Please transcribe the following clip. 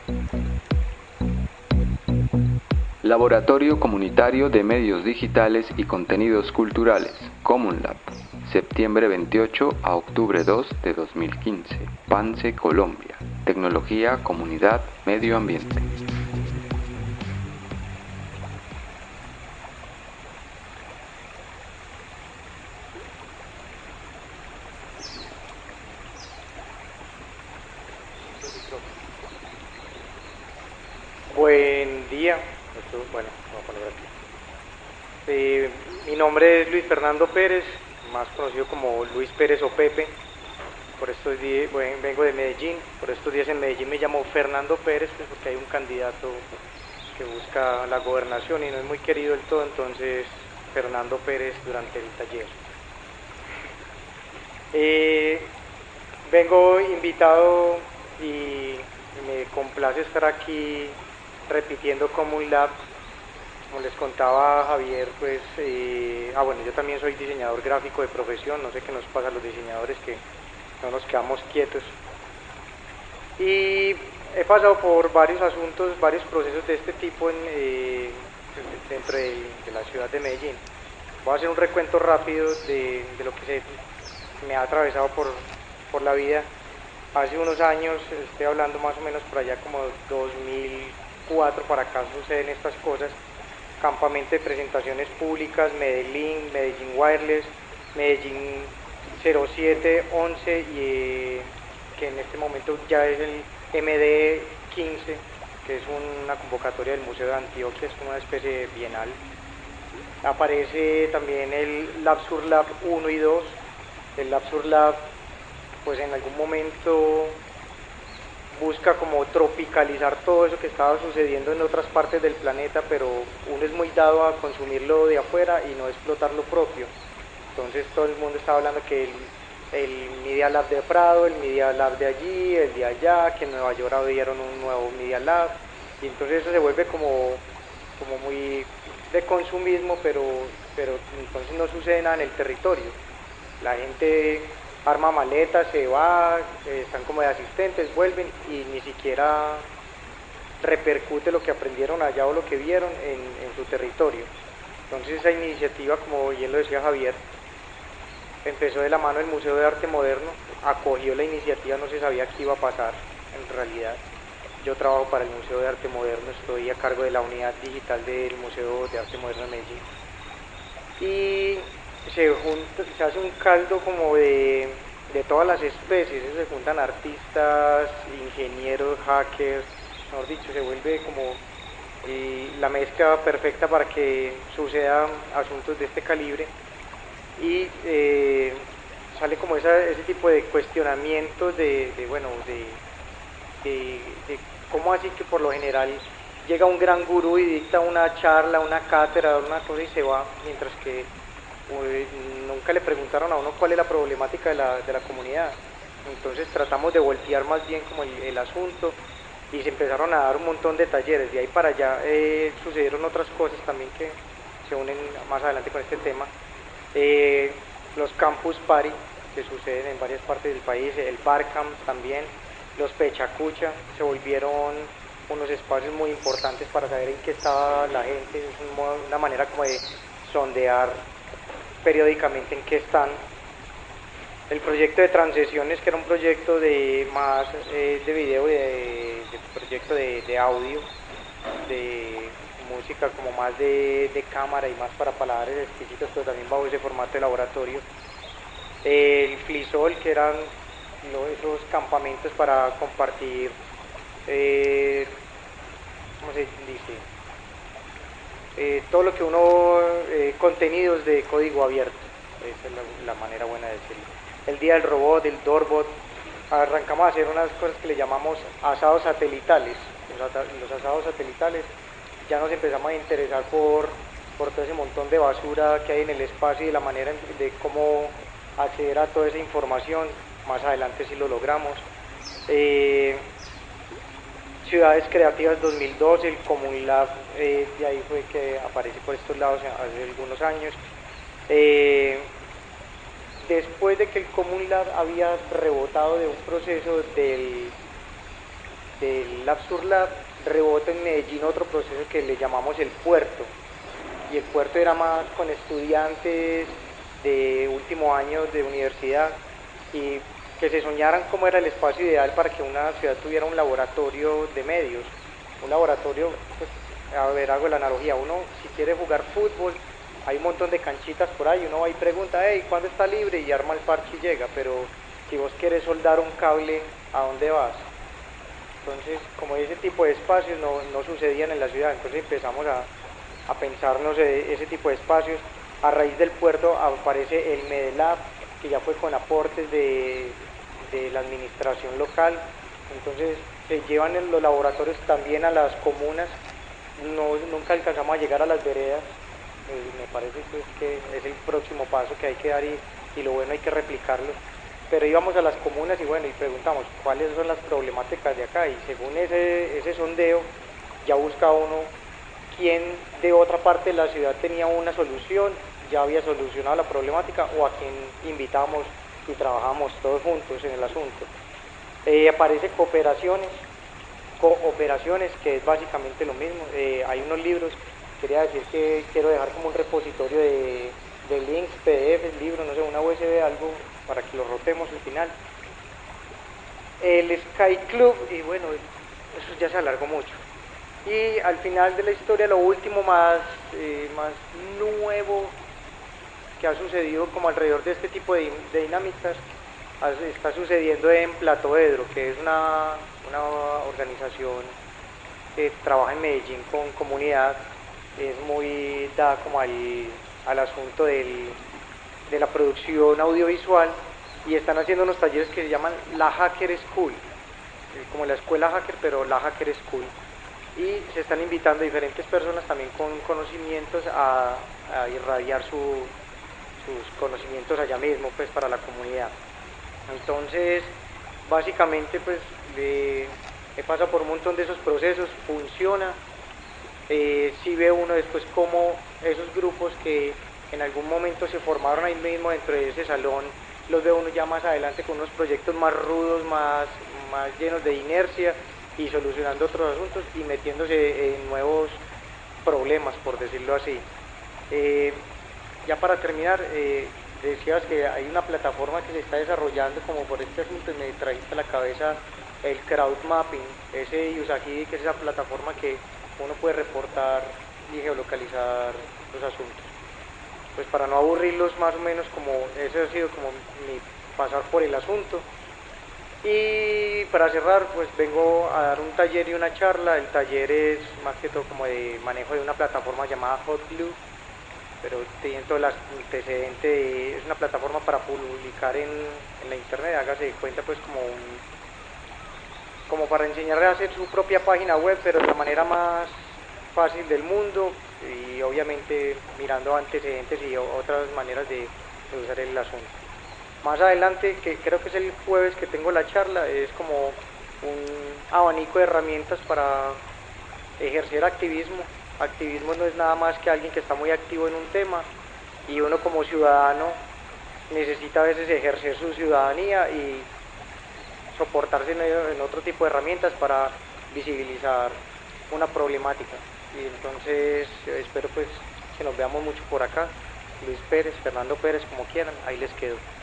Laboratorio Comunitario de Medios Digitales y Contenidos Culturales, CommunLab, septiembre 28 a octubre 2 de 2015, Pance, Colombia. Tecnología, comunidad, medio ambiente. Buen día. Bueno, voy a poner aquí. Mi nombre es Luis Fernando Pérez, más conocido como Luis Pérez o Pepe. Por estos días, vengo de Medellín. Por estos días en Medellín me llamo Fernando Pérez, pues porque hay un candidato que busca la gobernación y no es muy querido del todo, entonces Fernando Pérez durante el taller. Vengo invitado y me complace estar aquí repitiendo CommunLab. Como les contaba Javier, pues, bueno, yo también soy diseñador gráfico de profesión, no sé qué nos pasa a los diseñadores que no nos quedamos quietos. Y he pasado por varios asuntos, varios procesos de este tipo dentro de la ciudad de Medellín. Voy a hacer un recuento rápido de lo que me ha atravesado por la vida. Hace unos años, estoy hablando más o menos por allá como 2004 para acá suceden estas cosas. Campamento de presentaciones públicas, Medellín Wireless, Medellín 0711 y que en este momento ya es el MD 15, que es una convocatoria del Museo de Antioquia, es como una especie de bienal. Aparece también el Labsur Lab 1 y 2. El Labsur Lab, pues en algún momento busca como tropicalizar todo eso que estaba sucediendo en otras partes del planeta, pero uno es muy dado a consumirlo de afuera y no explotar lo propio. Entonces todo el mundo estaba hablando que el Media Lab de Prado, el Media Lab de allí, el de allá, que en Nueva York abrieron un nuevo Media Lab, y entonces eso se vuelve como muy de consumismo, pero entonces no sucede nada en el territorio. La gente arma maletas, se va, están como de asistentes, vuelven y ni siquiera repercute lo que aprendieron allá o lo que vieron en su territorio. Entonces esa iniciativa, como bien lo decía Javier, empezó de la mano del Museo de Arte Moderno, acogió la iniciativa, no se sabía qué iba a pasar en realidad. Yo trabajo para el Museo de Arte Moderno, estoy a cargo de la unidad digital del Museo de Arte Moderno de Medellín. Y se hace un caldo como de todas las especies, se juntan artistas, ingenieros, hackers, mejor dicho, se vuelve como la mezcla perfecta para que sucedan asuntos de este calibre y sale como ese tipo de cuestionamientos de cómo así que por lo general llega un gran gurú y dicta una charla, una cátedra, una cosa y se va, mientras que nunca le preguntaron a uno cuál es la problemática de la comunidad. Entonces tratamos de voltear más bien como el asunto y se empezaron a dar un montón de talleres. De ahí para allá sucedieron otras cosas también que se unen más adelante con este tema. Los campus party que suceden en varias partes del país, el Barcamp también, los Pechacucha se volvieron unos espacios muy importantes para saber en qué estaba la gente, es una manera como de sondear periódicamente en qué están. El proyecto de Transiciones, que era un proyecto de más de video y de proyecto de audio, de música como más de cámara y más para paladares exquisitos, pero también bajo ese formato de laboratorio. El Flisol, que eran esos campamentos para compartir, ¿cómo se dice? Todo lo que contenidos de código abierto, esa es la manera buena de decirlo. El día del robot, el Doorbot, arrancamos a hacer unas cosas que le llamamos asados satelitales. Los asados satelitales ya nos empezamos a interesar por todo ese montón de basura que hay en el espacio y la manera de cómo acceder a toda esa información. Más adelante sí lo logramos. Ciudades Creativas 2012, el CommunLab, de ahí fue que aparece por estos lados hace algunos años. Después de que el CommunLab había rebotado de un proceso del Labsur Lab, rebota en Medellín otro proceso que le llamamos el puerto, y el puerto era más con estudiantes de último año de universidad y que se soñaran cómo era el espacio ideal para que una ciudad tuviera un laboratorio de medios. Un laboratorio, pues, a ver, hago la analogía, uno si quiere jugar fútbol, hay un montón de canchitas por ahí, uno va y pregunta, hey, ¿cuándo está libre? Y arma el parche y llega, pero si vos querés soldar un cable, ¿a dónde vas? Entonces, como ese tipo de espacios no sucedían en la ciudad, entonces empezamos a pensarnos ese tipo de espacios. A raíz del puerto aparece el Medelab, que ya fue con aportes de la administración local, entonces se llevan los laboratorios también a las comunas, nunca alcanzamos a llegar a las veredas, me parece pues que es el próximo paso que hay que dar y lo bueno hay que replicarlo, pero íbamos a las comunas y bueno, y preguntamos cuáles son las problemáticas de acá, y según ese sondeo ya busca uno quién de otra parte de la ciudad tenía una solución, ya había solucionado la problemática, o a quien invitamos y trabajamos todos juntos en el asunto. Aparece cooperaciones, que es básicamente lo mismo. Hay unos libros, quería decir que quiero dejar como un repositorio de links, PDF, libros, no sé, una USB, algo para que lo rotemos al final. El Sky Club, y bueno, eso ya se alargó mucho. Y al final de la historia, lo último más nuevo que ha sucedido como alrededor de este tipo de dinámicas está sucediendo en Platoedro, que es una organización que trabaja en Medellín con comunidad, es muy dada como al asunto de la producción audiovisual, y están haciendo unos talleres que se llaman la Hacker School, como la escuela hacker, pero la Hacker School, y se están invitando a diferentes personas también con conocimientos a irradiar sus conocimientos allá mismo, pues, para la comunidad. Entonces, básicamente, pues, he pasado por un montón de esos procesos, funciona. Sí ve uno después cómo esos grupos que en algún momento se formaron ahí mismo dentro de ese salón, los ve uno ya más adelante con unos proyectos más rudos, más llenos de inercia, y solucionando otros asuntos y metiéndose en nuevos problemas, por decirlo así. Ya para terminar, decías que hay una plataforma que se está desarrollando como por este asunto, y me trajiste a la cabeza el crowd mapping, ese Usagidi, que es esa plataforma que uno puede reportar y geolocalizar los asuntos. Pues para no aburrirlos, más o menos, como ese ha sido como mi pasar por el asunto. Y para cerrar, pues vengo a dar un taller y una charla. El taller es más que todo como de manejo de una plataforma llamada Hotglue, pero tiene todo el antecedente, es una plataforma para publicar en la internet, hágase de cuenta pues como para enseñarle a hacer su propia página web, pero de la manera más fácil del mundo, y obviamente mirando antecedentes y otras maneras de usar el asunto. Más adelante, que creo que es el jueves que tengo la charla, es como un abanico de herramientas para ejercer activismo. Activismo no es nada más que alguien que está muy activo en un tema, y uno como ciudadano necesita a veces ejercer su ciudadanía y soportarse en otro tipo de herramientas para visibilizar una problemática. Y entonces espero pues que nos veamos mucho por acá. Luis Pérez, Fernando Pérez, como quieran, ahí les quedo.